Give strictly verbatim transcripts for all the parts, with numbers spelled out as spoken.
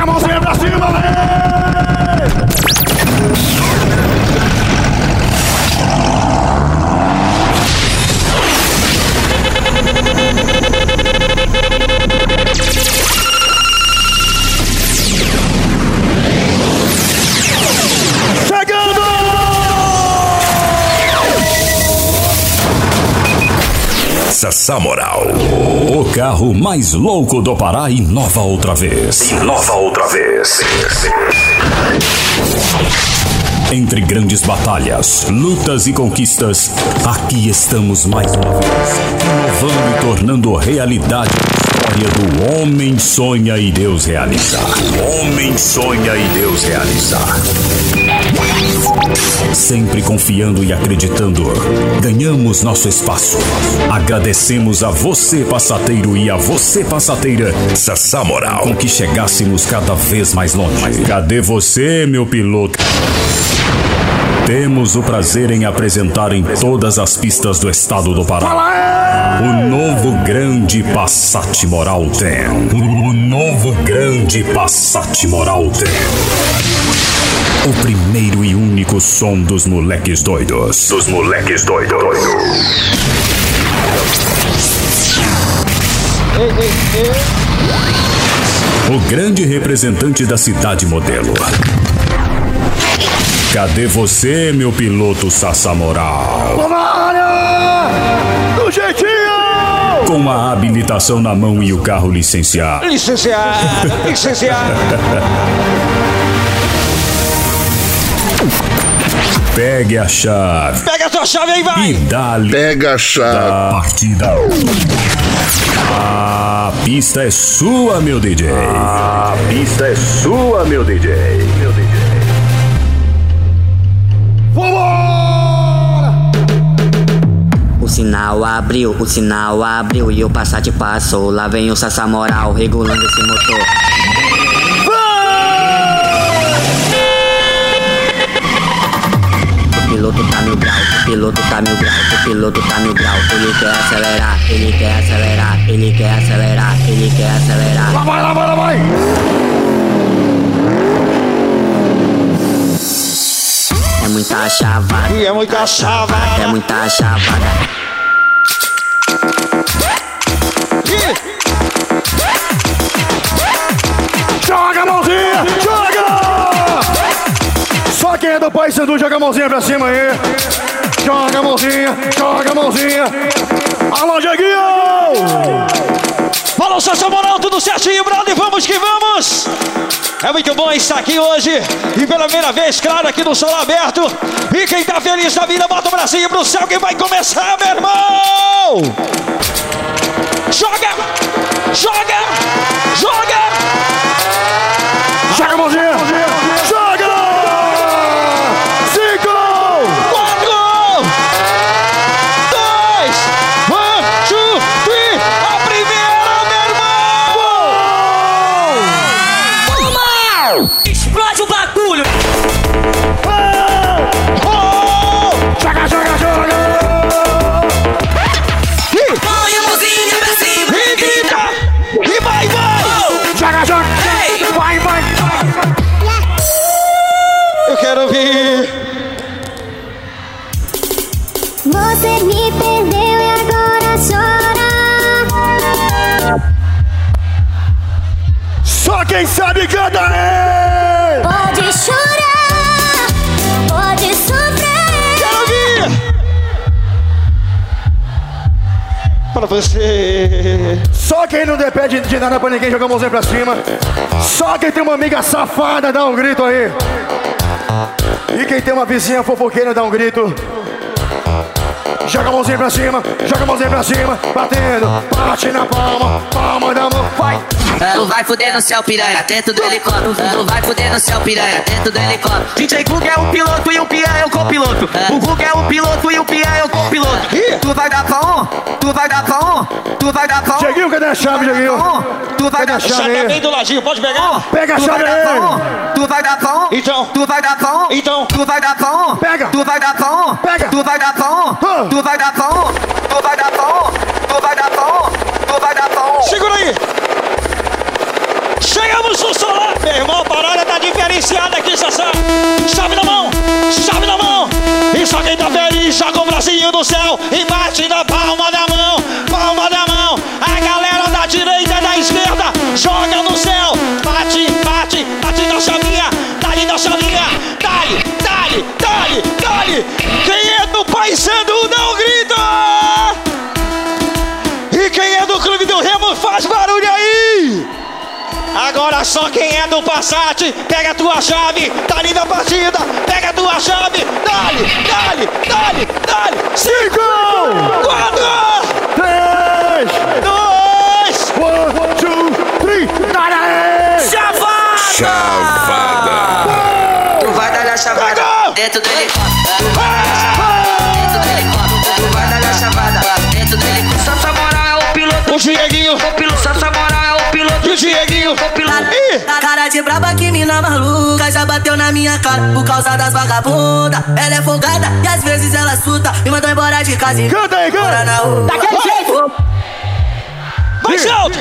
a mãozinha pra cima, né? Sassamoral, o carro mais louco do Pará inova outra vez. Inova outra vez. Entre grandes batalhas, lutas e conquistas, aqui estamos mais uma vez, inovando e tornando realidade a história do homem sonha e Deus realiza. O homem sonha e Deus realiza. Sempre confiando e acreditando, ganhamos nosso espaço. Agradecemos a você, passateiro, e a você, passateira, Sassamoral, com que chegássemos cada vez mais longe. Cadê você, meu piloto? Temos o prazer em apresentar em todas as pistas do estado do Pará o novo grande Passat Moral dez. O novo grande Passat Moral dez. O primeiro e único som dos moleques doidos. Dos moleques doidos. Ei, ei, ei. O grande representante da cidade modelo. Cadê você, meu piloto Sassamoral? Vamos na área! Do jeitinho! Com a habilitação na mão e o carro licenciado. Licenciado, licenciado. Pegue a chave. Pega a tua chave aí, vai! E dá-lhe. Pega a chave. Da partida. A pista é sua, meu D J. A pista é sua, meu D J. Meu D J. Vambora! O sinal abriu, o sinal abriu e o Passat passou. Lá vem o Sassamoral regulando esse motor. O piloto tá mil grau, o piloto tá mil grau, o piloto tá mil grau. Ele quer acelerar, ele quer acelerar, ele quer acelerar, ele quer acelerar. Lá vai, lá vai, lá vai! É muita chavada, E é muita chavada. é muita chavada. Joga a mãozinha! Joga! Só quem é do Pai Sandu, joga a mãozinha pra cima aí! Joga a mãozinha! Joga a mãozinha! Alô, Dieguinho! Falou, Sassamoral, tudo certinho, brother, vamos que vamos! É muito bom estar aqui hoje e pela primeira vez, claro, aqui no Sol Aberto. E quem tá feliz da vida, bota o bracinho pro céu que vai começar, meu irmão! Joga! Joga! Joga! Joga a mãozinha! Joga! Cinco! Quatro! Dois! One, two, three! A primeira, meu irmão! Explode o bagulho! Oh! Joga, joga, joga! Põe a mãozinha pra cima E e grita! grita! E vai, vai! Joga, joga! Ei! Vai, vai! Eu quero ouvir! Você me perdeu e agora chora. Só quem sabe canta é! Pode chorar, pode sofrer. Quero ouvir! Para você! Só quem não depende de nada pra ninguém joga a mãozinha pra cima. Só quem tem uma amiga safada dá um grito aí. E quem tem uma vizinha fofoqueira dá um grito. Joga a mãozinha pra cima, joga a mãozinha pra cima, batendo, bate na palma, palma da mão, vai! Tu vai fuder no céu, piranha, dentro do helicóptero. Tu vai fuder no céu, piranha, dentro do helicóptero. D J Gug é o piloto e o Pia é o copiloto. O Gug é o piloto e o Pia é o copiloto. Tu vai dar pra um, tu vai dar pra um, tu vai dar pra um. Dieguinho, cadê a chave, Dieguinho? Tu vai dar pra Já chave tá aí. bem do ladinho, pode pegar? Pega a Tu chave vai dar pra aí! um, tu vai dar pra um. Então. Tu vai dar pra um. Então. Tu vai dar pra um. Pega. Tu vai dar pra um. Pega. Tu vai dar pra um. Ah. Tu vai dar pra um. Tu vai dar pra um. Tu vai dar pra um. Tu vai dar pra um. Segura aí! Chegamos no Solar! Meu irmão, a parada tá diferenciada aqui, Sassá. Chave na mão, chave na mão. E só quem tá feliz joga o bracinho no céu e bate na palma da mão, palma da mão. A galera da direita e da esquerda joga no céu. Bate, bate, bate na chavinha, dá-lhe na chavinha. Dá-lhe, dá-lhe, dá-lhe, dá-lhe. Quem é do Paysandu não grita. E quem é do Clube do Remo faz barulho aí. Agora só quem é do Passat, pega a tua chave, tá ali na partida, pega a tua chave, dá-lhe, dá-lhe, dá-lhe, dá-lhe. Cinco, quatro, três, dois, one, two, three, dá-lhe! Chavada! Chavada! Tu vai dar a chavada dentro do helicóptero. Tu vai dar a chavada dentro do helicóptero. Tu vai dar a chavada dentro do helicóptero. Só Moral é o piloto. O Dieguinho, O piloto. Só Moral é o piloto. e o Dieguinho. O piloto. Ih! Cara de braba que mina maluca já bateu na minha cara por causa das vagabundas. Ela é folgada e às vezes ela suta me mandou embora de casa e Canta aí, mora canta! na rua. Daquele jeito! Vai, Salto!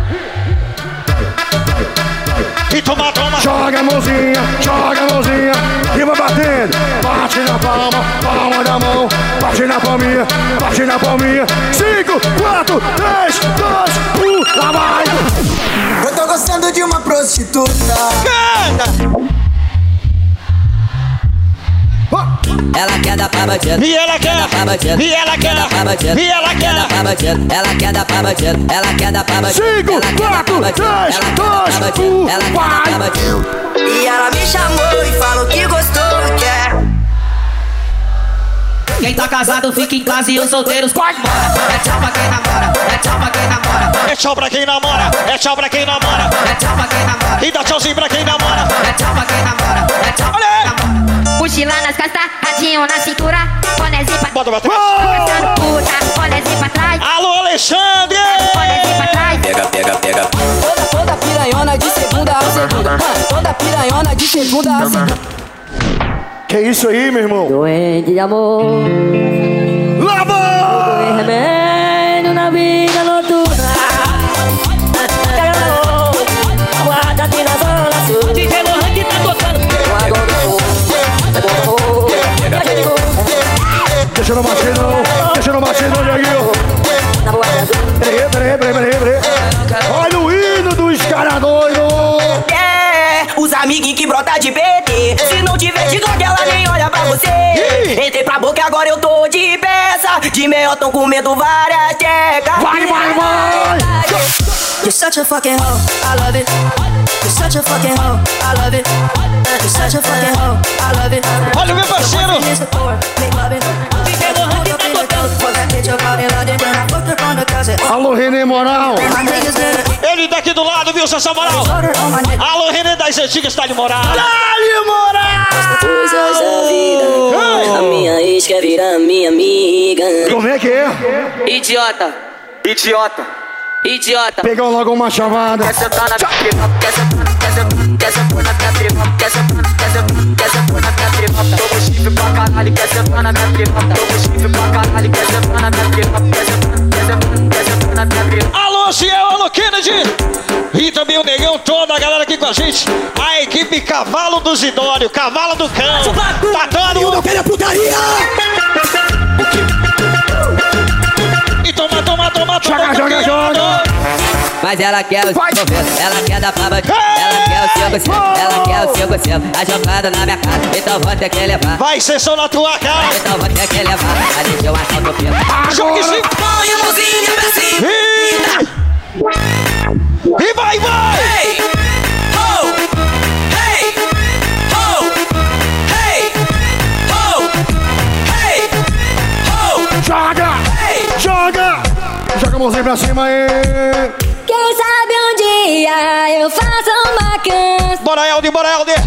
E toma, toma! Joga a mãozinha, joga a mãozinha e vai batendo. Bate na palma, palma da mão. Bate na palminha, bate na palminha. Cinco, quatro, três, dois, um, lá vai! Eu tô gostando de uma prostituta. Canta! Ela quer dar pra bandido. E ela quer! Pra bandido. E ela quer! Pra bandido. E ela quer! Pra bandido. Ela quer dar pra bandido. Ela quer dar pra bandido. Cinco, Ela quer dar quatro, pra bandido. três, Ela quer dar dois, pra bandido. um, Ela quer dar pra vai. bandido. E ela me chamou e falou que gostou e quer. Quem tá casado fica em casa e os solteiros pode embora. É tchau pra quem namora. É tchau pra quem namora. É tchau pra quem namora! É tchau pra quem namora! É tchau pra quem namora. E dá tchauzinho pra quem namora! É tchau pra quem namora. É tchau pra Olha aí! quem namora. Mochila nas costas, radinho na cintura. Bonézinho pra Bota pra trás! Conversando puta, bonézinho pra trás. Alô, Alexandre! Bonézinho pra trás. Pega, pega, pega. Toda, toda piranhona de segunda a segunda. Ah, toda piranhona de segunda a segunda. Que isso aí, meu irmão? Doente de amor, Lava! remédio na vida noturna. Guarda aqui na zona sul. D J Lohan que tá tocando. Deixa no batidão, deixa no batidão, Dieguinho. Peraí, peraí, peraí, peraí, peraí. Olha o hino dos caras doidos. É, os amiguinhos que brota de P T. Se não tiver de droga, ela nem olha pra você. Entrei pra boca e agora eu tô de peça. De meio tão comendo várias tecas. Vai, vai, vai! You're such a fucking hoe, I love it. You're such a fucking hoe, I love it. You're such a fucking hoe, I love it. Olha o meu parceiro! Alô, René Moral. Ele daqui do lado, viu, Sassá Moral? Alô, René das antigas, tá de moral! Dá-lhe moral! Coisas da vida. A minha ex quer virar minha amiga. Como é que é? Idiota. Idiota. Idiota. Pegou logo uma chavada. Quer sentar na piroca, quer sentar, quer sentar, quer sentar na minha piroca, quer sentar, quer sentar, quer sentar na minha piroca. Toma chifre pra caralho, quer sentar na minha piroca. Toma chifre pra caralho, quer sentar na minha piroca, quer sentar, quer sentar, quer sentar na minha piroca. Alô, Ciel, alô, Kennedy! E também o Negão, toda a galera aqui com a gente. A equipe Cavalo do Zidório, Cavalo do Cão. Tá dando... Eu não quero putaria! E toma, toma, toma, toma. Joga, joga, joga! Mas ela quer os Vai. movimentos, ela quer dar pra bandido. Ela quer o cinco cinco, ela quer o cinco cinco. Tá jogando na minha cara, então vou ter que levar. Vai ser só na tua cara. Então vou ter que levar. A gente eu acho que eu fico. Joga esse... Põe a mãozinha pra cima. E... e vai, vai! Hey, ho, hey, ho, hey, ho, hey, ho, Joga! hey. Joga! Joga a mãozinha pra cima aí! Quem sabe um dia eu faço uma canção. Bora, Helder, bora, Helder!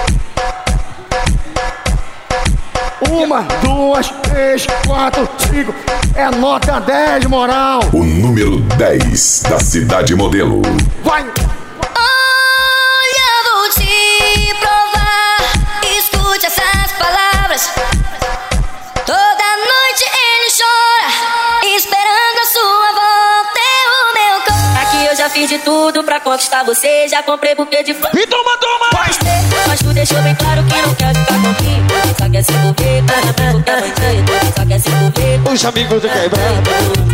Uma, duas, três, quatro, cinco. É nota dez, moral! O número dez da Cidade Modelo. Vai! Olha, vou te provar. Escute essas palavras. Toda noite ele chora, esperando a sua volta e o meu corpo. Aqui eu já fiz fiz de tudo pra conquistar você. Já comprei buquê de flor. E toma, toma! Mas tu deixou bem claro que não quer ficar comigo. Só quer se envolver com amigo que é bandido. Só quer se envolver com os amigos do quebrado.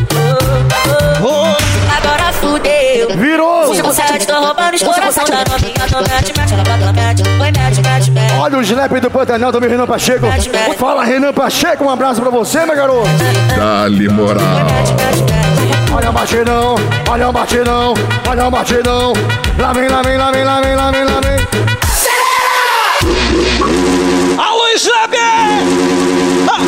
Agora fudeu. Virou! Você consegue, tô roubando os coração da novinha. Tô mete, mete, ela bota, ela mete. Foi mete, mete, mete. Olha o Snap do Pantanal, também Renan Pacheco. Fala, Renan Pacheco, um abraço pra você, meu garoto. Dá-lhe moral. Olha o batidão, olha o batidão, olha o batidão. Lá vem, lá vem, lá vem, lá vem, lá vem, lá vem. Alô, Snap! Ah.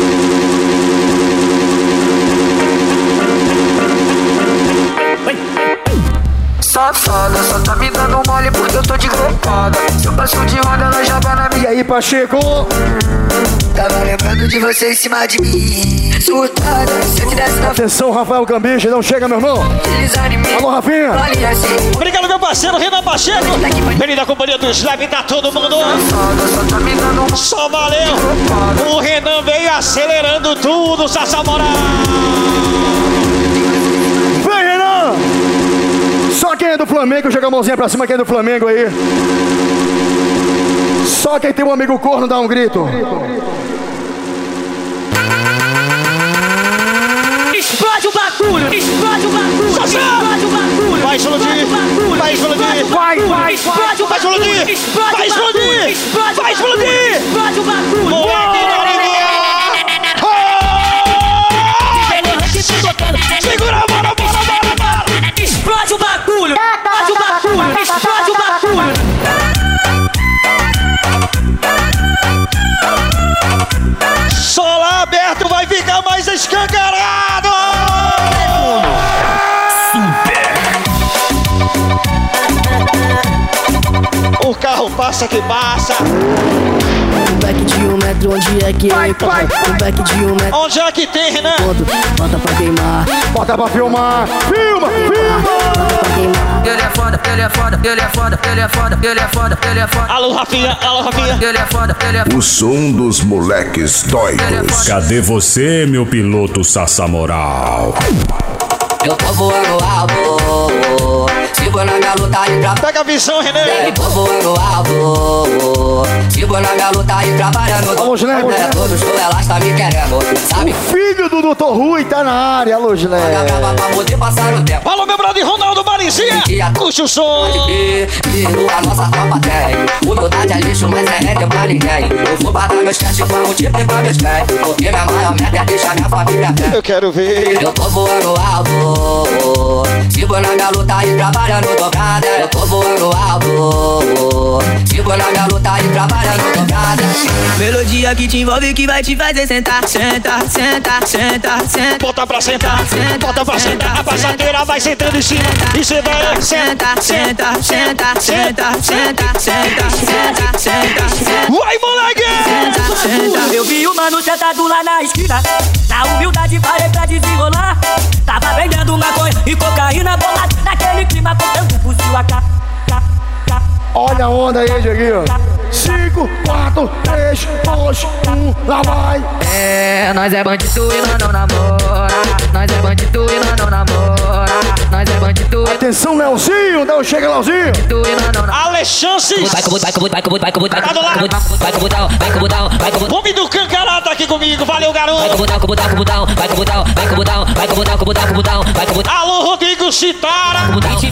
Safada, só tá me dando mole porque eu tô de roubada. Se eu passo de onda, ela já vai na minha. E aí, Pacheco? Tava lembrando de você em cima de mim. Surtada, se eu te desse na... Atenção, Rafael Cambiche, não chega, meu irmão. Alô, Rafinha. Obrigado, meu parceiro, Renan Pacheco. Ele da companhia do Slab, tá todo mundo. Só valeu. O Renan veio acelerando tudo, Sassá Moral. Vem, Renan. Só quem é do Flamengo, joga a mãozinha pra cima, quem é do Flamengo aí. Só quem tem um amigo corno dá um grito. Explode o bagulho, explode o bagulho, explode o bagulho. Vai explodir, vai explodir, vai, vai, explode o vai explodir, vai explodir, vai explodir. Explode o bagulho. Moleque da alegria. Segura, bora, bora, bora, bora. Explode o bagulho, explode o bagulho, explode o bagulho. Solo aberto vai ficar mais escancarado. Super. O carro passa que passa. Um back de um metro, onde é que vai, vai, vai. Um back de um metro. Onde é que tem, Renan? Bota pra queimar. Bota pra filmar. Filma, filma. Bota pra queimar. Ele é foda, ele é foda, ele é foda, ele é foda, ele é foda, ele é foda. Alô, Rafinha, alô, Rafinha. Ele é foda, ele é foda. O som dos moleques doidos. Cadê você, meu piloto Sassá Moral? Eu tô voando alto, sigo na minha luta e tra... Pega a visão, Renan. Eu tô voando alto, sigo na minha luta e trabalhando. Vamos, né? É todo show, ela está me querendo, sabe? O filho do doutor Rui tá na área, alô, Gilé. Pra poder passar o tempo. Alô, meu brother Ronaldo Marizinha. Puxa o som. E a nossa tropa tem humildade é lixo, mas é rede pra ninguém. Eu vou bater meus cash pra multiplicar meus pés, porque minha maior meta é deixar minha família bem. Eu quero ver. Eu tô voando alto, sigo na minha luta e trabalhando dobrada. Eu tô voando alto, sigo na minha luta e trabalhando dobrada. Melodia que te envolve, que vai te fazer sentar. Senta, senta, senta, senta. Bota pra sentar, bota pra sentar. A passadeira vai sentando em cima. E cê vai. Senta, senta, senta, senta, senta, senta, senta, senta. Vai, moleque! Senta, senta. Eu vi o mano sentado lá na esquina. Na humildade parei pra desenrolar. Tava vendendo maconha e cocaína bolada. Naquele clima contando o fuzil a cá. Olha a onda aí, Dieguinho. cinco, quatro, três, dois, um, lá vai. É, nós é bandido e nós não namora. Nós é bandido e nós não namora. Nós é bandido e... Atenção, Leozinho, não chega, Leozinho. Alexandre. Vai com o vai com o vai com o vai com o vai com o vai com o vai com o botão, vai com o botão, vai com o botão. Homem do Cancará tá aqui comigo, valeu, garoto. Vai com o botão, com o botão, com o botão, vai com o botão, vai com o botão, vai com o botão, com o botão, com o botão, vai com o botão. Alô, Rodrigo Citara.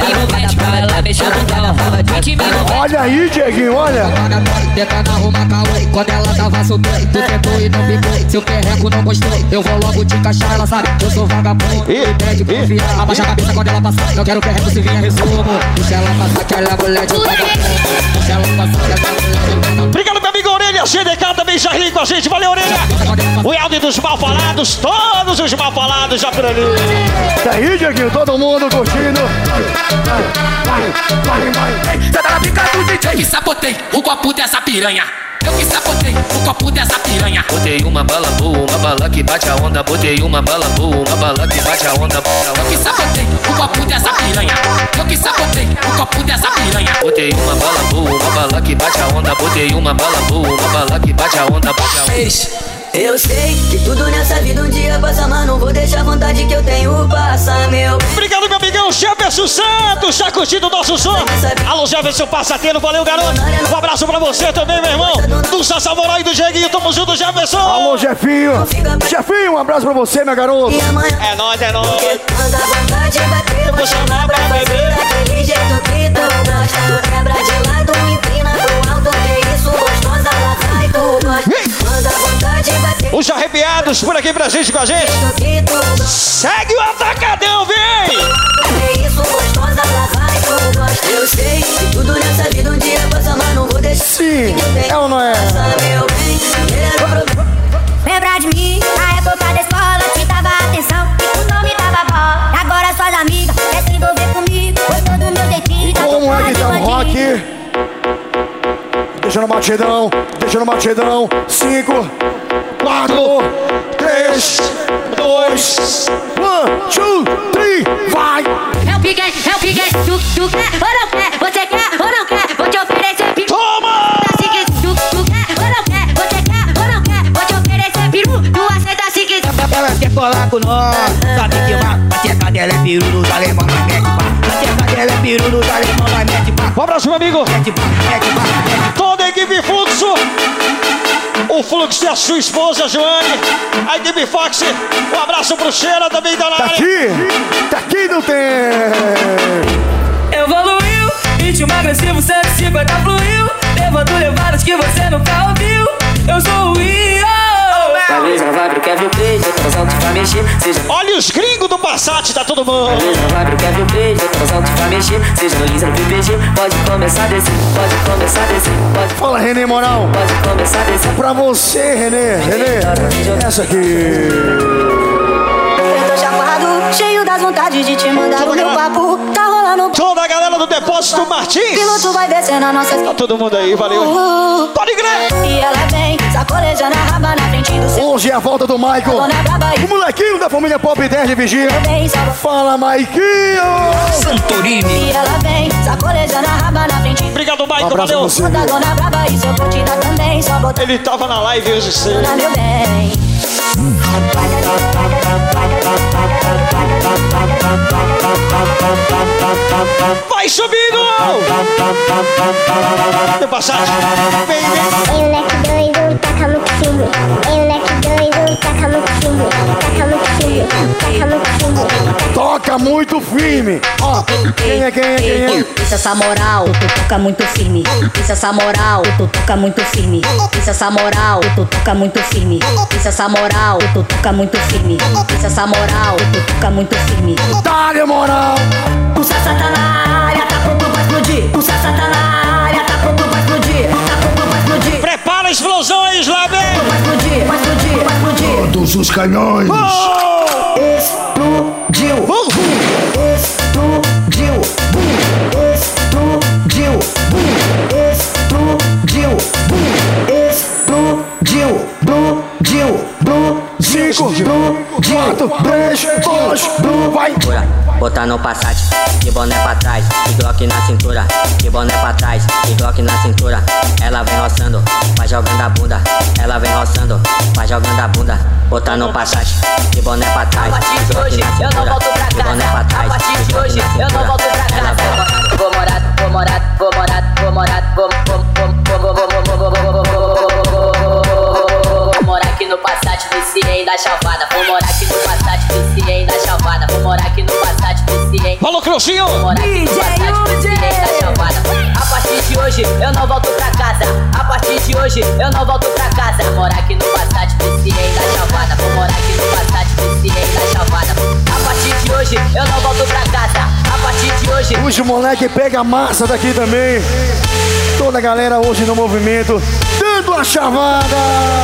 Olha aí, Dieguinho, olha. Tentando arrumar caô, quando ela tava solteira, tu tentou e não ficou. Seu perreco não gostou, eu vou logo te encaixar. Ela sabe que eu sou vagabundo, me pede confiar. Abaixa a cabeça quando ela passar, não quero perreco se vinha resumo. Deixa ela passar que ela é mulher de vagabundo. Deixa ela passar que ela é mulher de vagabundo. Obrigado, meu amigo Orelha, C D K também já ri com a gente, valeu, Orelha. O Elder dos mal falados, todos os mal falados já por ali. Tá aí, Dieguinho, todo mundo curtindo. Vai, vai, vai. Você tá na pica do D J. Eu que sabotei o copo dessa piranha. Eu que sabotei o copo dessa piranha. Botei uma bala boa, uma bala que bate a onda. Botei uma bala boa, uma bala que bate a onda. Eu que sabotei o copo dessa piranha. Eu que sabotei o copo dessa piranha. Botei uma bala boa, uma bala que bate a onda. Botei uma bala boa, uma bala que bate a onda. Ex, Eu sei que tudo nessa vida um dia passa, mas não vou deixar a vontade que eu tenho passar, meu bem. Obrigado, meu amigão Jefferson Santos, tá curtindo o nosso som? Alô, Jefferson Passateiro, valeu, garoto. Um abraço pra você também, meu irmão. Do Sassa Moral e do Jeguinho, tamo junto, Jefferson. Alô, Jefinho. Jefinho, um abraço pra você, meu garoto. É nóis, é nóis. Quando a vontade bater, eu vou chamar pra beber daquele jeito que tu gosta. Quebra de lado, empina pro alto, que isso gostosa, lá vai tu gosta. Quando a vontade bater, os arrepiados por aqui presente com a gente. Segue o atacadão, vem! Que isso gostosa, lá vai tu gosta. Eu sei que tudo nessa vida um dia passa, mas não vou deixar. Sim, é ou não é? Lembra de mim, na época da escola, te dava atenção e tu não me dava bola. Agora suas amigas quer se envolver comigo, gostou do meu jeitinho. Como é que tá o rock? Deixa no batidão, deixa no batidão. Cinco, quatro, três, dois, one, two, three, vai! É o pique, é o pique, tu, tu quer ou não quer? Você quer ou não quer? Vou te oferecer pique. Toma! Tu, tu quer ou não quer? Você quer ou não quer? Vou te oferecer peru, tu aceita se quiser. Ela quer colar com nós, sabe que vai. A tcheca dela é peru, dos alemão vai mete pá. A tcheca dela é peru, dos alemão vai mete pá. Um abraço, meu amigo. Mete pá, mete pá, mete pá. Toda a equipe Fluxo. O Fluxo e a sua esposa, Joane. A equipe Fox. Um abraço pro Cheira, também da Tá área. aqui, tá aqui não tem. Evoluiu, ritmo agressivo, cento e cinquenta fluiu. Levando levadas que você nunca ouviu. Eu sou o Io. Talvez não vai pro Kevin Play, já tô alto pra mexer. Seja Olha os gringos do Passat, tá todo mundo. talvez não vai pro Kevin Play, já tô alto pra mexer. Seja no Lins ou no P P G, pode começar a descer, pode começar a descer, pode, Fala, Renê Moral. pode começar a descer. Pra você, Renê. Renê, essa aqui. Eu tô chapado, cheio das vontades de te mandar o meu papo. Tá rolando. Toda a galera do Depósito Martins. Piloto vai descendo a nossa. Tá todo mundo aí, valeu. Pode crer. E ela vem, sacolejando a raba na frente do seu. Hoje é a volta do Michael. O molequinho da família Pop dez de Vigia. Fala, Maiquinho. Santorini. E ela vem, sacolejando a raba na frente. Obrigado, Michael, Um abraço valeu. pra você. Bota a dona braba e seu curtida também. Só botar Ele tava na live hoje cedo. na meu bem. Vai subindo! Meu Passat. Vem, vem. Eu leque doido, taca muito filme. Eu leque doido, taca muito filme. Taca muito filme, taca muito filme. Toca muito firme. Ó, quem é, quem é, quem é? Isso essa moral, tu toca muito firme. Isso essa moral, tu toca muito firme. Isso essa moral, tu toca muito firme. Isso essa moral, tu toca muito firme. Isso essa moral, tu toca muito firme. Dá-lhe moral. O Sassá tá na área, tá pronto pra explodir. O Sassá tá na área, tá pronto pra explodir. Tá pronto pra explodir. Prepara explosões lá, vem. Vai explodir, vai explodir, vai explodir. Todos os canhões. Explodiu. Explodiu. Explodiu. Explodiu. Explodiu. Explodiu. Cinco, quatro, três, dois, vai. Botar no Passat, de boné pra trás, de Glock na cintura, de boné pra trás, de Glock na cintura. Ela vem roçando, vai jogando a bunda. Ela vem roçando, vai jogando a bunda. Botar no Passat, de boné pra trás, A partir de hoje eu não volto pra de boné pra casa. trás. A partir de hoje eu não volto pra casa. Vou morar, vou morar, vou morar, vou morar, vou vou vou vou vou vou vou vou vou morar aqui no Passat, viciei da chavada. Vou morar aqui no Passat, viciei da chavada. Vou morar aqui no Passat, viciei. Falou, Creuzinho. Vou morar aqui no Passat, viciei da chavada. A partir de hoje eu não volto pra casa. A partir de hoje eu não volto pra casa. Vou morar aqui no Passat, viciei da chavada. Vou morar aqui no Passat, viciei da chavada. A partir de hoje eu não volto pra casa. A partir de hoje Os moleque pega a massa daqui também. Toda a galera hoje no movimento, dando a chavada.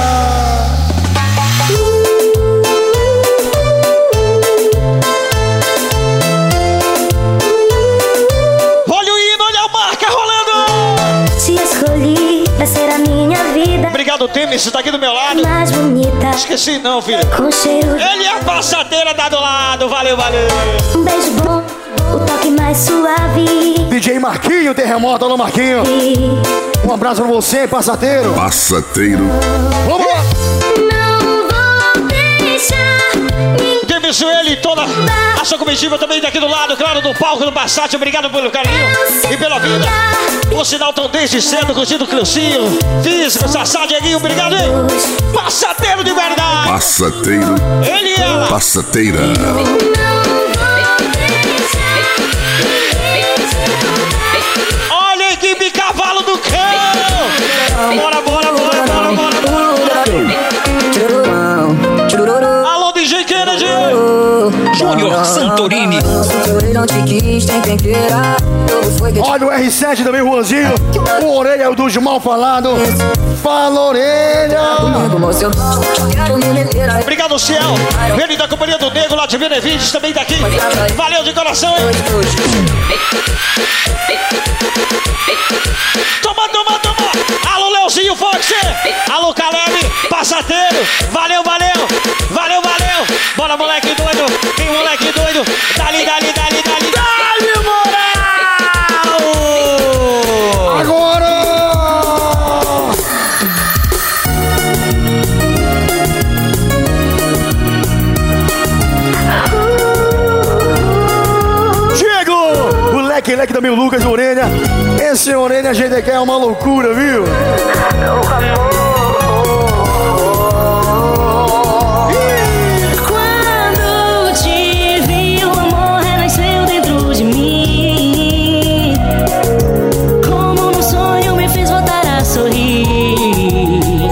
Olha o hino, olha a marca rolando. Te escolhi pra ser a minha vida Obrigado, Temis, tá aqui do meu lado. mais bonita. Esqueci não, filho. Com cheiro de Ele é a passadeira, tá do lado. Valeu, valeu. um beijo bom, o toque mais suave. D J Marquinho, Terremoto, alô Marquinho. Um abraço pra você, passateiro. Passateiro. Vamos lá. Não isso, ele e toda a sua comitiva também daqui do lado, claro, do palco do Passat. Obrigado pelo carinho e pela vida. O sinal tão desde cedo, curtindo o Cleucinho, Físico, Sassá, Dieguinho, obrigado, hein? Passateiro de verdade. Passateiro. Ele e ela. Passateira. Olha a equipe Cavalo do Cão. Bora, bora, bora, bora, bora, bora. Alô, D J Kennedy. Júnior Santorini. Olha o R sete também, Juanzinho. O Orelha é o dos mal falados. Fala, Orelha. Obrigado, Ciel. Ele da Companhia do Negro, lá de Benevides, também daqui. Valeu de coração, hein? Toma, toma, toma. Alô, Leozinho Fox. Alô, Caleb. Passateiro. Valeu, valeu. Valeu, valeu. Bora, moleque doido. Tem moleque doido. Dali, dali, dali, dali. Dali, moral. Agora. Leque, leque também o Lucas, o Orelha. Esse Orelha G D K é uma loucura, viu? Quando te vi, o amor renasceu dentro de mim. Como no sonho me fez voltar a sorrir.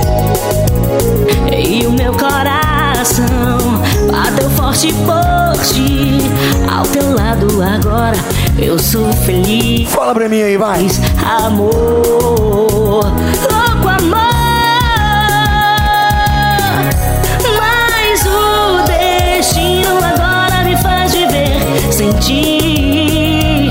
E o meu coração bateu forte por ti. Ao teu lado agora eu sou feliz. Fala pra mim aí, vai. Amor, louco amor. Mas o destino agora me faz viver sem ti.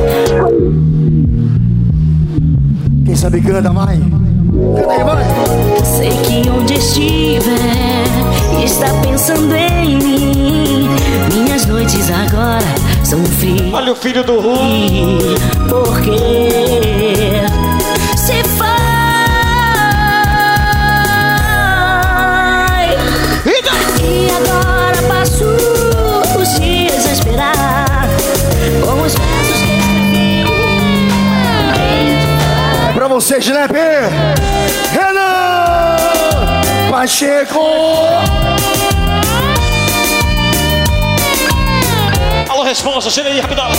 Quem sabe canta, vai. Canta aí, vai. Sei que onde estiver está pensando em mim. Minhas noites agora são frias. Olha o filho do Ru. Porque se foi. E agora passo os dias a esperar com os versos que escrevi. É pra vocês, né, P? Renan Pacheco. Alô, responsa, chega aí, rapidão.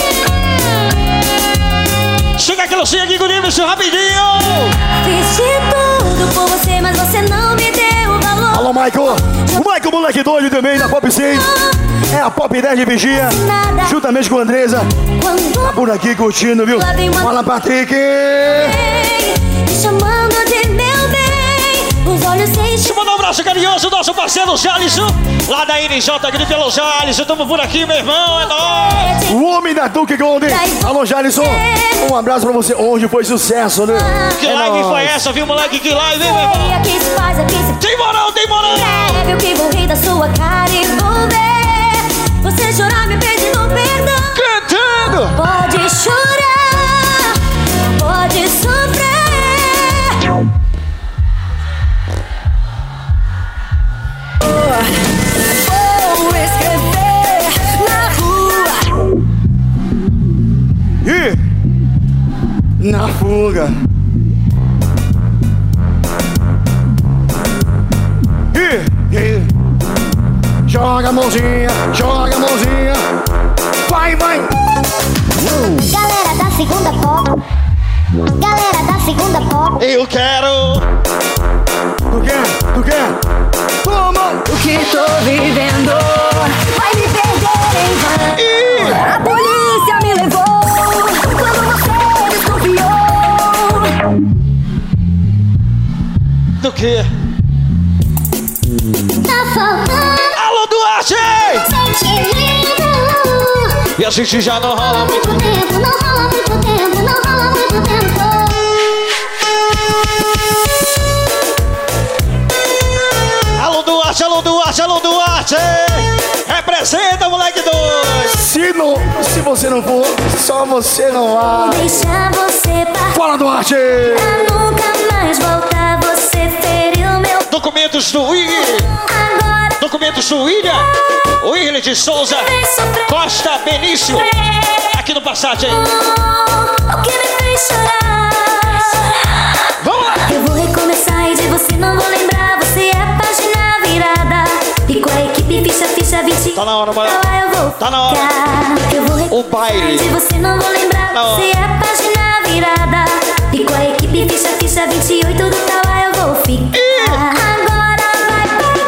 Chega aquele sim aqui com o Nível, rapidinho. Fiz de tudo por você, mas você não me deu valor. Alô, Michael. O Michael, moleque doido também, da Pop seis. É a Pop dez de Vigia. Juntamente com a Andresa. Tá por aqui curtindo, viu? Fala, Patrick. Me chamando de meu bem. Os olhos sem. Deixa eu mandar um abraço carinhoso, nosso parceiro Jalisson. Lá da N J, grita pelo Jalisson. Tamo por aqui, meu irmão, é nóis. O homem da Duke Golden. Alô, Jalisson. Um abraço pra você. Hoje foi sucesso, né? Que é live nóis. foi essa, viu, moleque? Que live, hein, meu irmão? Tem moral, tem moral. É, eu que vou rir da sua cara e vou ver você chorar me pedindo perdão. Cantando. Pode chorar, pode sofrer. Vou escrever na rua. E na fuga. E, e joga a mãozinha, joga a mãozinha. Vai, vai. Galera da segunda pop. Galera da segunda pop. Eu quero. Tu quer? Tu quer? Toma! O que tô vivendo vai me perder em vão. E... A polícia me levou quando você desconfiou. Do que? Tá faltando. Alô, Duarte! Sentimento. E a gente já não rola muito tempo. Não rola muito tempo, não rola muito tempo. Alô, Duarte, alô, Duarte, alô, Duarte! Representa, moleque doido! Se, não, se você não for, só você não vai. Deixa você partir. Fala, Duarte! Pra nunca mais voltar, você feriu meu. Documentos do William! Agora. Documentos do William! O Irle de Souza, Costa Benício, aqui no Passat, hein? O que me fez chorar? Vamos lá! Eu vou recomeçar e de você não vou lembrar. Você é a página virada. E com a equipe ficha, ficha vinte. Tá na hora, mano. Lá eu vou tá na hora. Eu vou recomeçar o baile. E de você não vou lembrar. Tá você é a página virada. E com a equipe ficha, ficha vinte e oito do tal lá eu vou ficar. E... Agora vai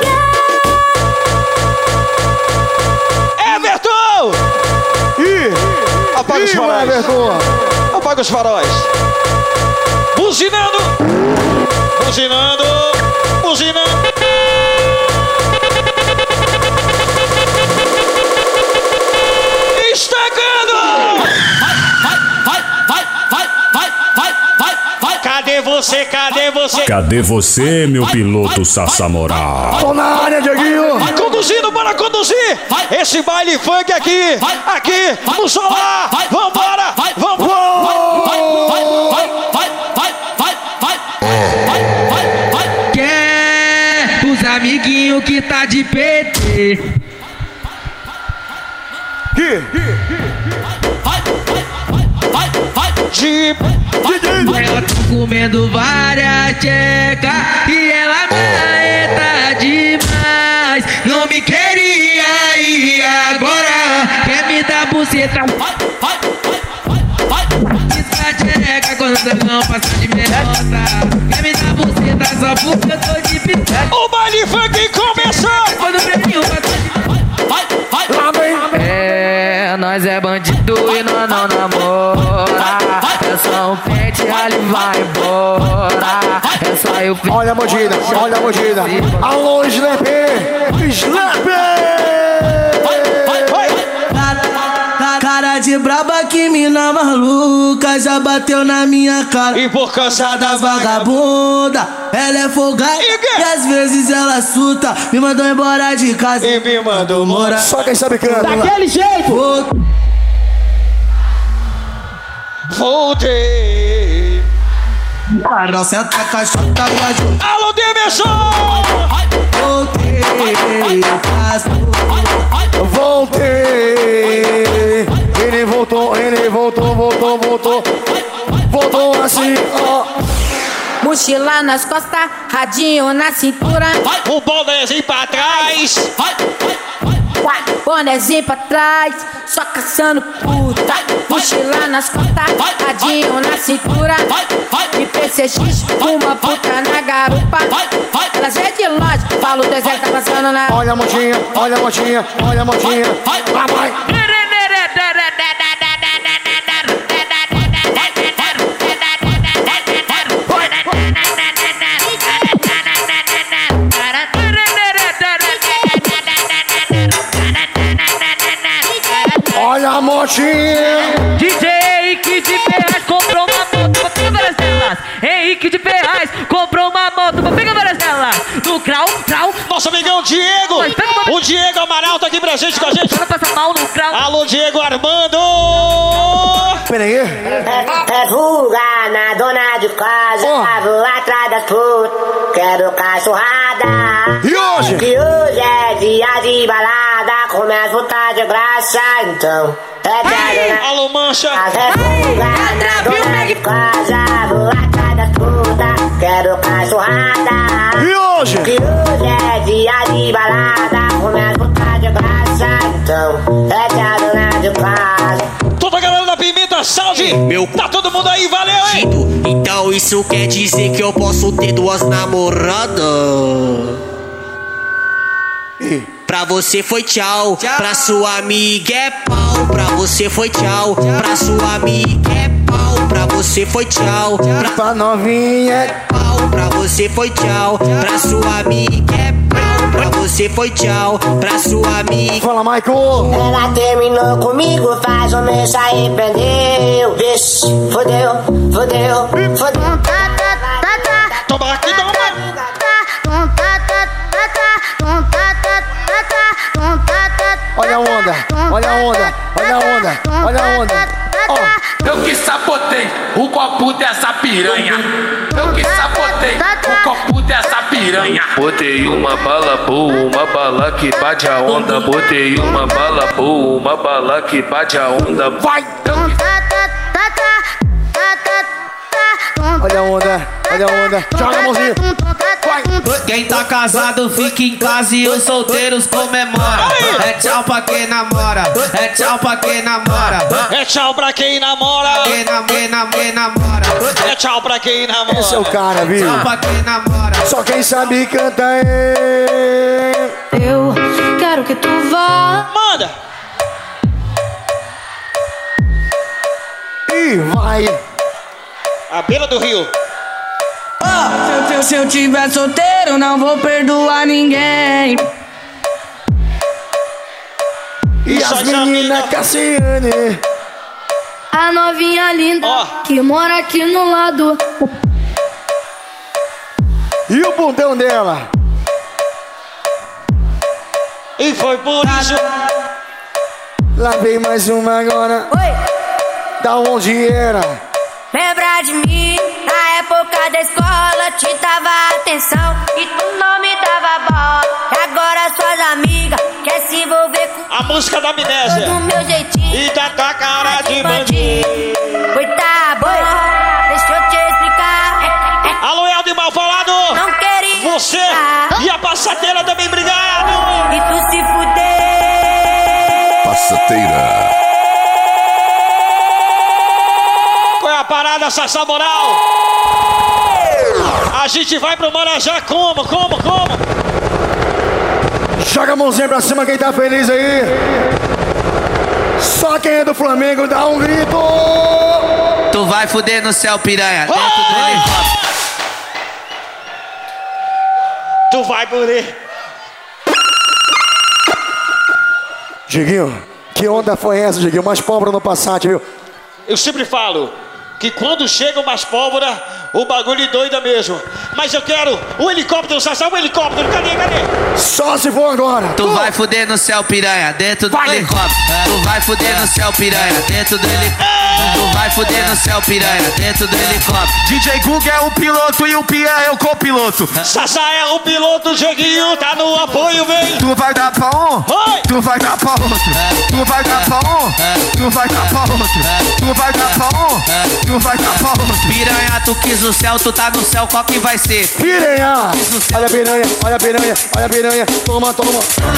pegar. Everton! Ih! Apaga os faróis. Everton! Apaga os faróis. Buzinando! Buzinando! Buzinando! Estacando! Vai, vai, vai, vai, vai, vai, vai, vai! Cadê você? Cadê você? Cadê você, meu piloto Sassamoral? Tô na área, Dieguinho! Vai conduzindo, bora conduzir! Esse baile funk aqui, aqui, no solar! Vambora! Vambora! Quer os amiguinhos que tá de P T? Que? De... Ela tá comendo várias tchecas e ela marreta demais. Não me queria e agora quer me dar buceta. Pisca tcheca quando você não passa de melhota. Quer me dar buceta só porque eu tô de pisca. O baile funk começou! Quando o prêmio passou de... É, nós é bandido e nós não namora. É só um pente, ali vai embora. É só eu... Olha a mordida, olha a mordida. Alô, Slap! Slap! Cara de braba que mina maluca já bateu na minha cara. E por causa da vagabunda, ela é folgada e, e às vezes ela suta. Me mandou embora de casa e me mandou morar. Só quem sabe canta. Daquele jeito. Voltei. Não senta a caixota, pode. Alô, Demerson! Voltei. Voltei. Ele voltou, ele voltou, voltou, voltou. Voltou assim, ó. Mochila nas costas, radinho na cintura. O bonezinho pra trás. Bonezinho pra trás, só caçando puta. Mochila nas costas, radinho na cintura. De P C X, uma puta na garupa. Elas é de loja, falo o deserto tá passando na... Olha a motinha, olha a motinha, olha a motinha. Lá vai. Olha a motinha. D J Henrique de Ferraz comprou uma moto pra pegar várias telas. Henrique de Ferraz comprou uma moto pra pegar várias telas. No grau, grau. Nosso amigão Diego. O Diego Amaral tá aqui presente com a gente. Não passa mal no grau. Alô, Diego Armando. Pera aí. É, é vulga na dona de casa. Oh. Vou atrás das putas. Quero cachorrada. E hoje? Que hoje é dia de balada. Começa a botar de graça, então. É dia. Alô, Mancha. É vulga na dona de casa. Vou atrás das putas. Quero cachorrada. E hoje? Que hoje é dia de balada. Começa a botar de graça, então. É dia dona de casa. Toda a galera da Pimenta, salve! Meu tá todo mundo aí, valeu, hein? Então isso quer dizer que eu posso ter duas namoradas? Pra você foi tchau, tchau, pra sua amiga é pau. Pra você foi tchau, tchau, pra sua amiga é pau. Pra você foi tchau, tchau, pra, pra novinha é pau. Pra você foi tchau, tchau, pra sua amiga é pau. Pra você foi tchau, pra sua amiga. Fala, Michael. Ela terminou comigo, faz um mês, se arrependeu. Vixe, fodeu, fodeu, fodeu. Toma aqui, toma. Olha a onda, olha a onda, olha a onda, olha a onda. Oh. Eu que sabotei o copo dessa piranha. Eu que sabotei o copo dessa piranha. Botei uma bala boa, uma bala que bate a onda. Botei uma bala boa, uma bala que bate a onda. Vai! Olha a onda, olha a onda. Joga a mãozinha. Quem tá casado fica em casa e os solteiros comemora. É tchau pra quem namora, é tchau pra quem namora. É tchau pra quem namora. Quem nam, quem nam, quem namora. É tchau pra quem namora. Esse é o cara, viu? Tchau pra quem namora. Só quem sabe canta é. Eu quero que tu vá. Manda! E vai. A beira do rio. Oh, se, eu, se eu tiver solteiro, não vou perdoar ninguém. E as meninas Cassiane. A novinha linda Ó. que mora aqui no lado. E o bundão dela. E foi por isso. Lá vem mais uma agora. Oi. Da onde era? Lembra de mim, na época da escola te dava atenção e tu não me dava bola. E agora suas amigas quer se envolver com A música da amnésia. do meu jeitinho. E da tua cara de bandido. Oi, tá bom, deixa eu te explicar. Alô, Helder mal falado. Não queria. Você e a passadeira também, obrigado. E tu se fuder. Passateira. Qual é a parada, Sassá Moral? A gente vai pro Marajá como, como, como? Joga a mãozinha pra cima quem tá feliz aí. Só quem é do Flamengo dá um grito. Tu vai fuder no céu, piranha, dentro do helicóptero. Tu vai por ele. Diguinho, que onda foi essa, Diguinho? Mais pólvora no Passat, viu? Eu sempre falo que quando chega umas pólvora, o bagulho doida mesmo. Mas eu quero o helicóptero, Sassá, o helicóptero. Cadê, cadê? Só se for agora. Tu vai fuder no céu, piranha, dentro do Vai. helicóptero. Tu vai fuder no céu, piranha, dentro do helicóptero. Tu vai fuder no céu, piranha, dentro do helicóptero. D J Gug é o piloto e o Pia é o copiloto. Sassá é o piloto, o Dieguinho tá no apoio, vem. Tu vai dar pra um, Vai. tu vai dar pra outro. Tu vai dar pra um, tu vai dar pra outro. Tu vai dar pra um, tu vai dar pra outro. Piranha, tu quis o céu, tu tá no céu, qual que vai ser? Piranha. Olha a piranha, olha a piranha, olha a piranha. Toma, toma.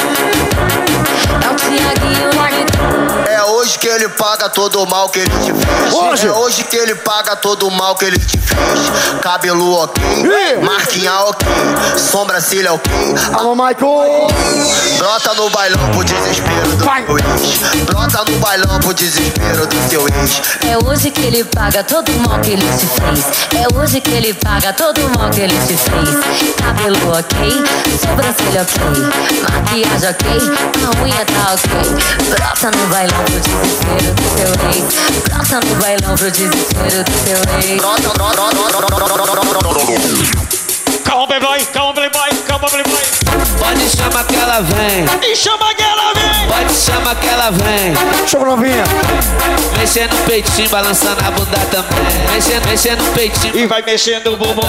É o Tiaguinho. É hoje que ele paga todo o mal que ele te fez. Hoje. É hoje que ele paga todo o mal que ele te fez. Cabelo ok, Ih. marquinha ok, sobrancelha ok. Alô, Michael. Brota no bailão pro desespero do Vai. seu ex. Brota no bailão pro desespero do seu ex. É hoje que ele paga todo o mal que ele te fez. É hoje que ele paga todo o mal que ele te fez. Cabelo ok, sobrancelha ok, maquiagem ok, a unha tá ok. Brota no bailão pro desespero do seu ex. Brota no bailão pro desespero do seu ex. Brota, brota, brota, brota, brota, brota. Calma, playboy, calma, playboy, calma, playboy. Pode chamar que ela vem. E chama que ela vem. Pode chamar que ela vem. Chama novinha. Mexendo no peitinho, balançando a bunda também. Mexendo, mexendo no peitinho. E vai mexendo o bumbum.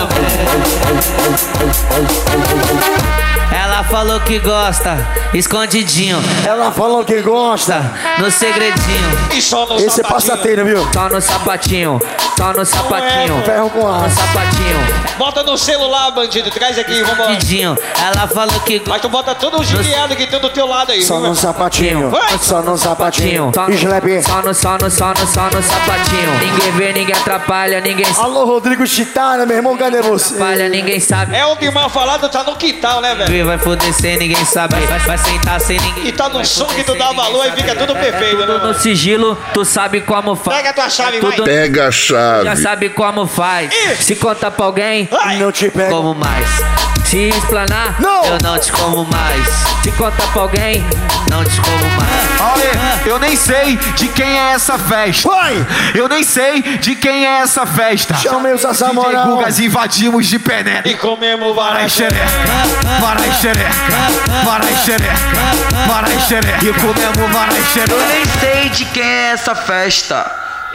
Ela falou que gosta, escondidinho. Ela falou que gosta. No segredinho. E só no Esse é sapatinho. passateiro, viu? Só no sapatinho. Só no sapatinho. Ferro com No aço. sapatinho. Bota no celular, bandido. Traz aqui, vambora. Escondidinho. Ela falou que Mas tu bota todo o giliado que tem do teu lado aí. Só viu? no sapatinho. Vai. Só no sapatinho. Só no, Slap. só no, só no, só no, só no sapatinho. Ninguém vê, ninguém atrapalha, ninguém Alô, Rodrigo Chitara, meu irmão, cadê você? atrapalha, ninguém sabe. É o que mal falado, tá no quintal, né, velho? Vai foder sem ninguém sabe. Vai, vai sentar sem ninguém. E tá no vai som foder que tu sem dá ninguém valor e sabe. fica tudo perfeito, Tudo né? no sigilo, tu sabe como faz. Pega a tua chave, vai. Tudo Pega a chave. já sabe como faz. Ih. Se contar pra alguém, Vai. Não te pego. como mais. Se explanar, Não. eu não te como mais. Se contar pra alguém, não te como mais. Olha, eu nem sei de quem é essa festa. Vai. Eu nem sei de quem é essa festa. Chamei o Sassá D J Moral. Gugas invadimos de penetra. E comemos Varai varai xereca, varai xereca, varai xereca, varai xereca. E comemos varai xereca. Eu nem sei de quem é essa festa.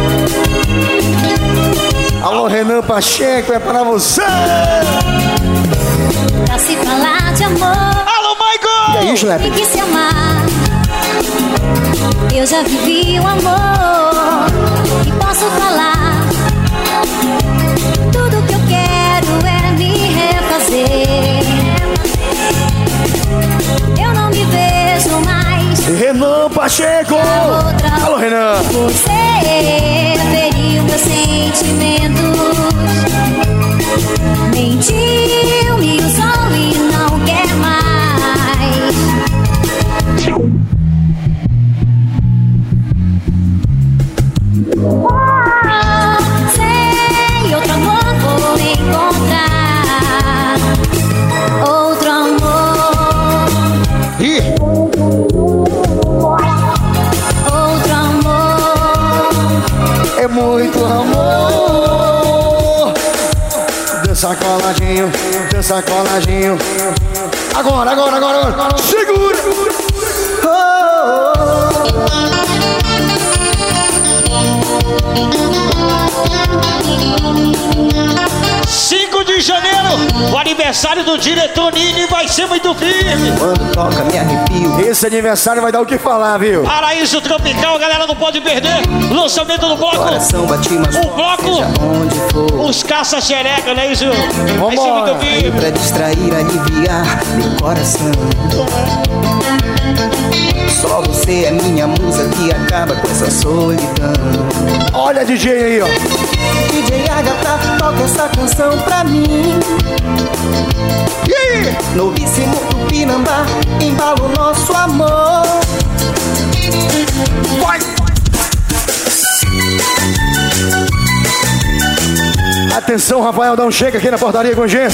Alô, Renan Pacheco, é pra você. Pra se falar de amor. Alô, Michael. E aí, Slap? Tem que se amar. Eu já vivi um amor e posso falar. Tudo que eu quero é me refazer. Eu não me vejo mais. Renan Pacheco. Alô, Renan. Você feriu meus sentimentos. Mentiu, me usou e não quer mais. Oh, sei, outro amor vou encontrar. Outro amor. Ih. Outro amor. É muito amor. Dança coladinho, dança coladinho. Agora, agora, agora, agora. Segura. Oh, oh, cinco de janeiro, o aniversário do diretor Nini vai ser muito firme. Quando toca, me arrepio. Esse aniversário vai dar o que falar, viu? Paraíso Tropical, a galera não pode perder. Lançamento do bloco. Coração bate mais o bloco, os caça-xereca, não é isso? Vai ser muito firme. Pra distrair, aliviar meu coração. Só você é minha musa que acaba com essa solidão. Olha D J aí, ó. D J Agatha, toca essa canção pra mim. E aí? Novíssimo Tupinambá, embala o nosso amor. Vai! Atenção, Rafael, dá um chega aqui na portaria com gente.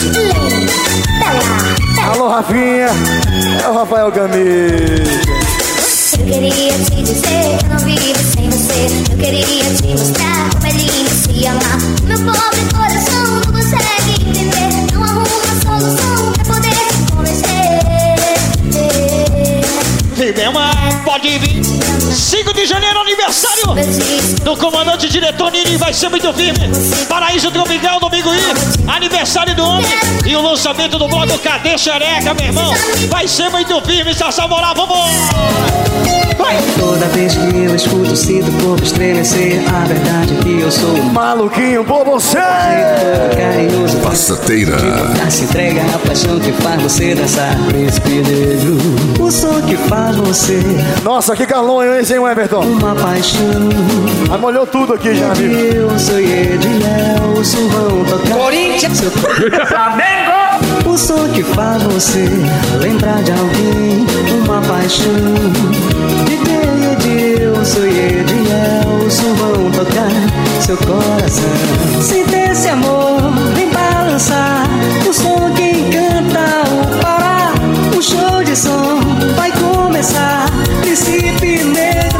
Alô, Rafinha. É o Rafael Camilo. Eu queria te dizer que eu não vivo sem você. Eu queria te mostrar como é lindo se amar. Meu pobre coração não consegue entender. Não arruma solução pra poder te convencer. Vivema, pode vir. cinco de janeiro, aniversário do comandante diretor Nini, vai ser muito firme. Paraíso Tropical, domingo I, aniversário do homem e o lançamento do bloco Cadê Xereca, meu irmão? Vai ser muito firme, Sassá Moral, vamos! Vai! Toda vez que eu escuto, sinto o corpo estremecer. A verdade é que eu sou maluquinho por você. Carinhoso, passateira. Se entrega a paixão que faz você dançar. Príncipe negro, o som que faz você. Nossa, que calor, hein, hein, Everton? Uma paixão. Aí molhou tudo aqui já, viu? Eu sou Ediel, o surrão tocar. Corinthians, Flamengo. O som que faz você lembrar de alguém. Uma paixão. D J Ediel, sou Ediel, o surrão tocar seu coração. Sinta esse amor, vem balançar. O som que encanta o Pará. O show de som vai começar. Príncipe negro.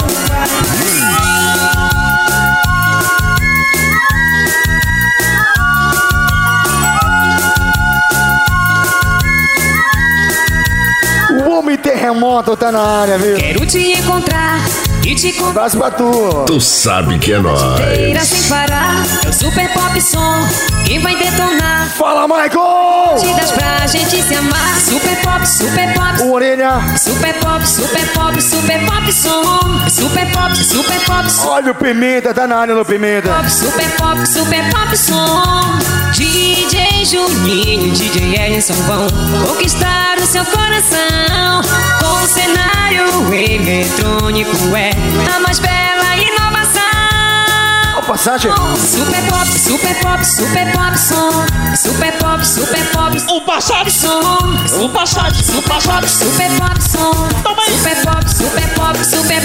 O homem terremoto tá na área, viu? Quero te encontrar e te contar. Abraço pra tu. Tu sabe que é nóis. Sem parar, é o super pop som que vai detonar. Fala, Michael! Batidas pra gente se amar. Super pop, super pop. O orelha. Super pop, super pop, super pop som. Super pop, super pop som. Olha o Pimenta, tá na área do Pimenta. Pop, super pop, super pop som. D J Juninho, D J Erison vão conquistar o seu coração. Com o cenário eletrônico é a mais bela inovação. Ó, Passagem. Super pop, super pop, super pop som. Super pop, super pop. O passado som. O passado, o passado. Super pop som. Super pop, super pop, super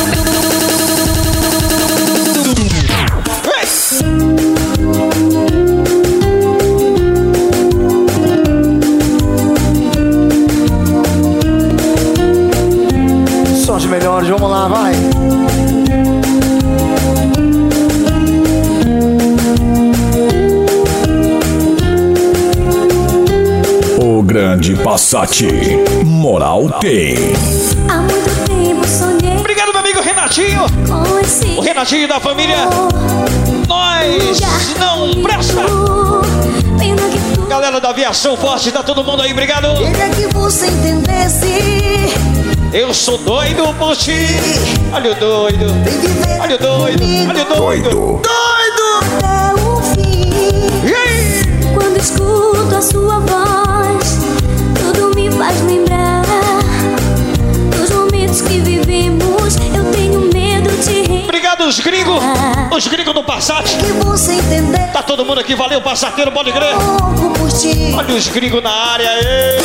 São os melhores, vamos lá, vai. O grande Passat, moral tem. Há muito tempo sonhei. Obrigado, meu amigo Renato. Renatinho. O Renatinho da família. Nós não presta. Galera da aviação forte, tá todo mundo aí, obrigado. Queria que você entendesse. Eu sou doido por ti. Olha o doido. Olha o doido. Olha o doido. Doido. Até o fim. E aí? Quando escuto a sua voz, tudo me faz lembrar dos momentos que vivemos. Eu tenho medo de. Obrigado, os gringos. Os gringos do Passat. Que você entender. Tá todo mundo aqui, valeu, passateiro, pode crer. Olha os gringos na área aí.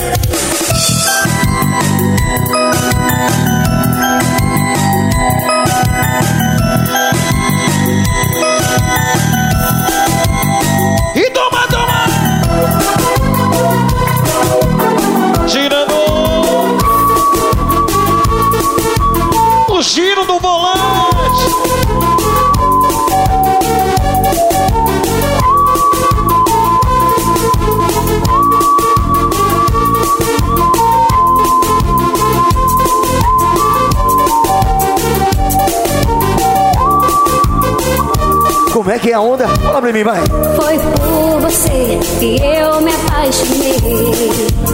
E toma, toma! Girando o giro do volante. Como é que é a onda? Fala pra mim, vai. Foi por você que eu me apaixonei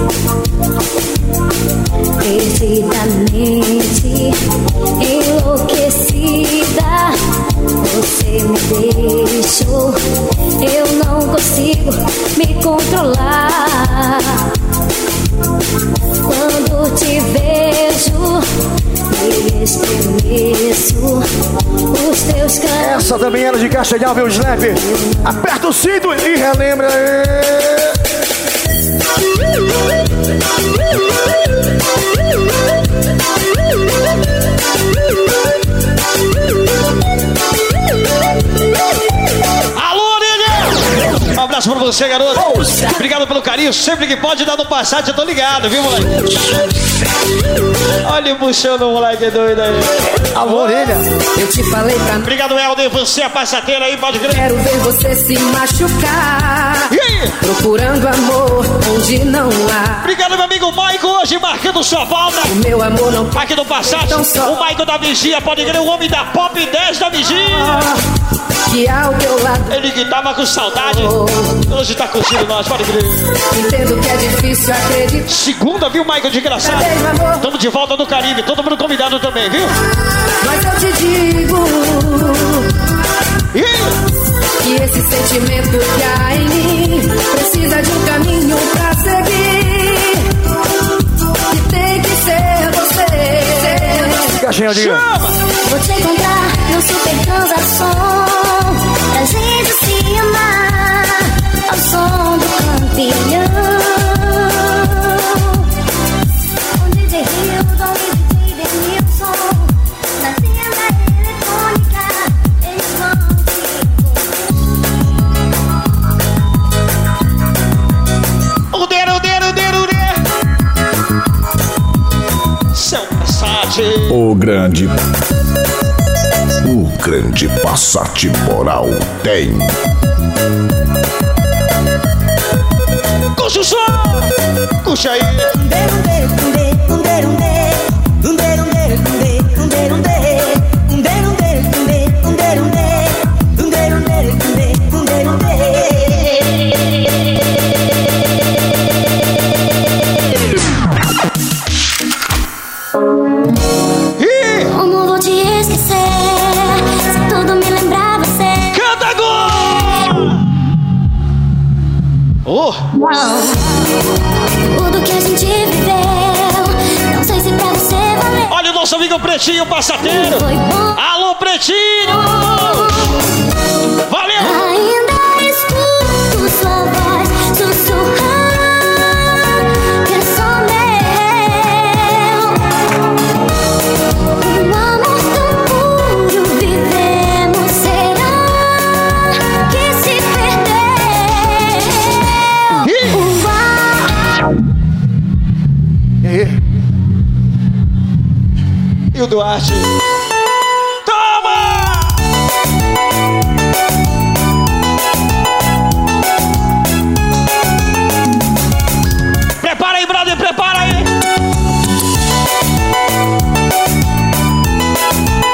perdidamente, enlouquecida. Você me deixou, eu não consigo me controlar. Quando te vejo, me estremeço. Os teus caminhos. Essa também era de Castanhal, meu snap. Aperta o cinto e relembra. Alô, Nene! Um abraço pra você, garoto. Obrigado pelo carinho. Sempre que pode dar no Passat, eu tô ligado, viu, moleque? Olha o buchão do moleque doido aí. Alô, Nene! Eu te falei pra mim. Obrigado, Helder. Você é passateira aí, pode crer. Quero ver você se machucar. E aí? Procurando amor onde não há. Obrigado, meu amigo Maico, hoje marcando sua volta. O meu amor não aqui no Passat. Então só... O Maico da Vigia, pode crer, o homem da Pop dez da Vigia. Que ao teu lado. Ele que tava com saudade. Hoje tá curtindo nós, pode crer. Entendo que é difícil acreditar. Segunda, viu, Maico, de engraçado. Tamo de volta no Caribe, todo mundo convidado também, viu? Mas eu te digo. E? Que esse sentimento que há em mim precisa de um caminho pra seguir. E tem que ser você. Caixinha, diga. Vou te encontrar no super transação pra gente se amar ao som do campeão. Com D J Hildon e D J Denilson na tenda eletrônica eles vão te O dedo, o dedo, o dedo, o dedo. Seu Passat. O grande. O grande Passat moral tem. Puxa o som! Puxa aí! Como vou te esquecer se tudo me lembrar você? Canta agora! Oh! Tudo que a gente viveu, não sei se pra você valeu. Olha o nosso amigo Pretinho Passateiro! Alô, Pretinho! Valeu! Ainda escuto sua voz sussurrar que é só meu. Um amor tão puro vivemos, será que se perdeu? Uau. E aí? E o Duarte? Prepara aí, brother, prepara aí!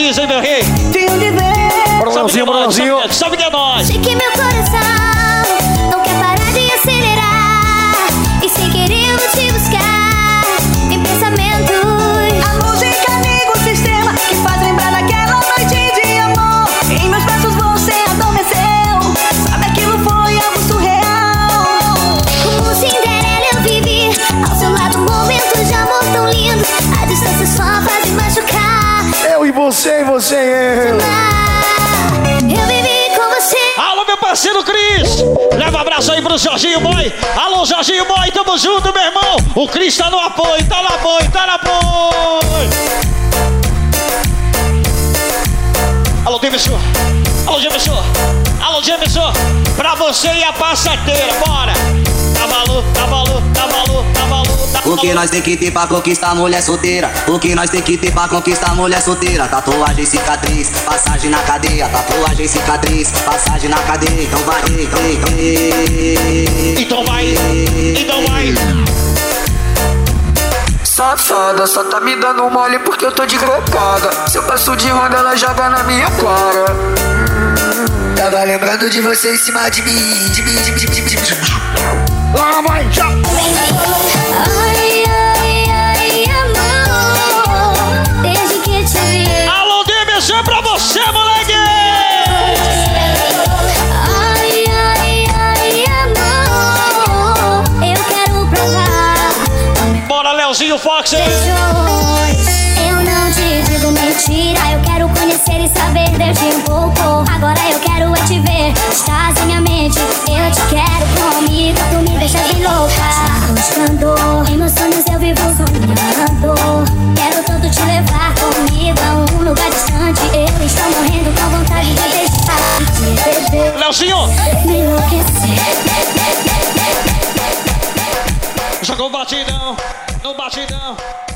Diz aí, meu rei. Tenho de ver. Bora, Leozinho, bora, Leozinho. Sabe que é nós. Sei que meu coração não quer parar de acelerar. E sem querer eu vou te buscar em pensamentos. A música amigo, o sistema que faz lembrar daquela noite de amor. Em meus braços você adormeceu. Sabe, aquilo foi algo surreal. Como Cinderela eu vivi ao seu lado, momentos de amor tão lindos. A distância só faz me machucar. Eu e você, e você e eu. Eu vivi com você. Alô, meu parceiro Cris. Leva um abraço aí pro Jorginho Boy. Alô, Jorginho Boy, tamo junto, meu irmão. O Cris tá no apoio, tá no apoio, tá no apoio. Alô, Demerson. Alô, Demerson. Alô, Demerson. Pra você e a passateira, bora. Tá maluco, tá maluco, tá maluco, tá maluco, tá O que nós tem que ter pra conquistar mulher solteira? O que nós tem que ter pra conquistar mulher solteira? Tatuagem, cicatriz, passagem na cadeia. Tatuagem, cicatriz, passagem na cadeia. Então vai, então vai, então vai. Safada, só tá me dando mole porque eu tô de grecada. Se eu passo de onda, ela joga na minha cara. Hum, tava lembrando de você em cima de mim, de mim, de mim, de mim, de mim. Lá vai, já. Ai, ai, ai, amor, desde que te vi. Alô, Demerson, é pra você, moleque. Ai, ai, ai, amor, eu quero provar. Bora, Leozinho Fox. Eu não te digo mentira, eu quero conhecer e saber desde um pouco. Agora eu quero é te ver, estás em minha mente. Eu te quero comigo, tu me deixas bem louca. Buscando, em meus sonhos eu vivo sonhando. Quero tanto te levar comigo a um lugar distante. Eu estou morrendo com vontade de deixar de beber. Leozinho! Me enlouquecer. Jogou batidão, no batidão.